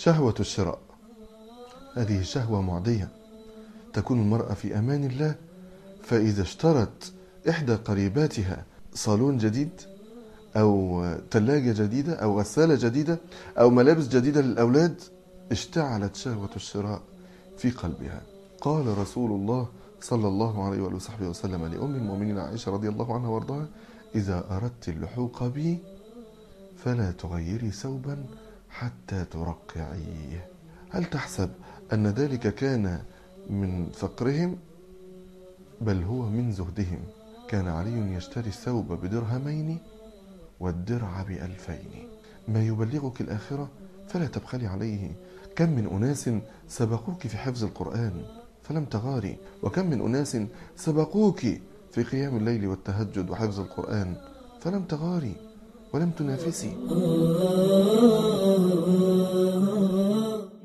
شهوة الشراء هذه شهوة معدية. تكون المرأة في أمان الله، فإذا اشترت إحدى قريباتها صالون جديد أو ثلاجة جديدة أو غسالة جديدة أو ملابس جديدة للأولاد، اشتعلت شهوة الشراء في قلبها. قال رسول الله صلى الله عليه وصحبه وسلم لأم المؤمنين عائشة رضي الله عنها وارضاها: إذا أردت اللحوق بي فلا تغيري ثوبا حتى ترقعيه. هل تحسب أن ذلك كان من فقرهم؟ بل هو من زهدهم. كان علي يشتري الثوب بدرهمين والدرع ب2000. ما يبلغك الآخرة فلا تبخلي عليه. كم من أناس سبقوك في حفظ القرآن فلم تغاري، وكم من أناس سبقوك في قيام الليل والتهجد وحفظ القرآن فلم تغاري ولم تنافسي.